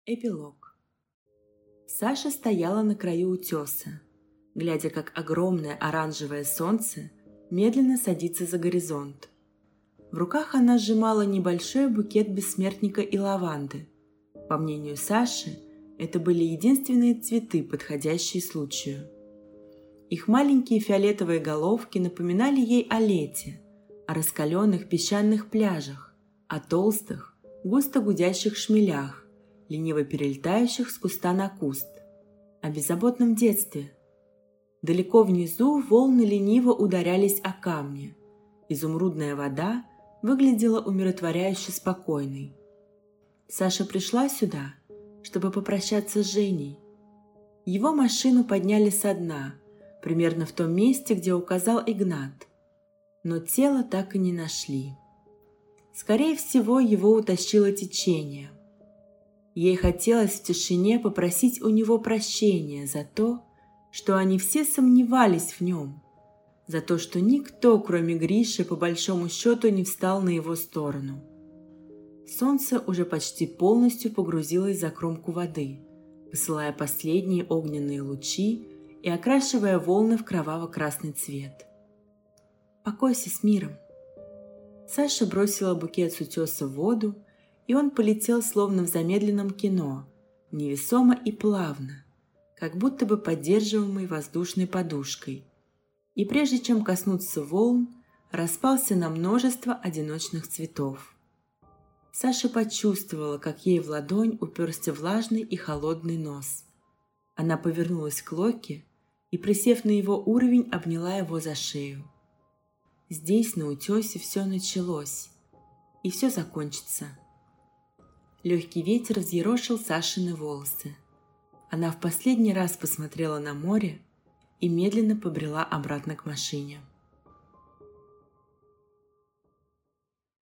Эпилог. Саша стояла на краю утеса, глядя, как огромное оранжевое солнце медленно садится за горизонт. В руках она сжимала небольшой букет бессмертника и лаванды. По мнению Саши, это были единственные цветы, подходящие случаю. Их маленькие фиолетовые головки напоминали ей о лете, о раскаленных песчаных пляжах, о толстых, густо гудящих шмелях, лениво перелетающих с куста на куст, о беззаботном детстве. Далеко внизу волны лениво ударялись о камни. Изумрудная вода выглядела умиротворяюще спокойной. Саша пришла сюда, чтобы попрощаться с Женей. Его машину подняли со дна, примерно в том месте, где указал Игнат. Но тело так и не нашли. Скорее всего, его утащило течение. Ей хотелось в тишине попросить у него прощения за то, что они все сомневались в нем, за то, что никто, кроме Гриши, по большому счету не встал на его сторону. Солнце уже почти полностью погрузилось за кромку воды, посылая последние огненные лучи и окрашивая волны в кроваво-красный цвет. «Покойся с миром!» Саша бросила букет с утеса в воду, и он полетел словно в замедленном кино, невесомо и плавно, как будто бы поддерживаемый воздушной подушкой. И прежде чем коснуться волн, распался на множество одиночных цветов. Саша почувствовала, как ей в ладонь уперся влажный и холодный нос. Она повернулась к Локе и, присев на его уровень, обняла его за шею. Здесь, на утесе, все началось, и все закончится. Легкий ветер взъерошил Сашины волосы. Она в последний раз посмотрела на море и медленно побрела обратно к машине.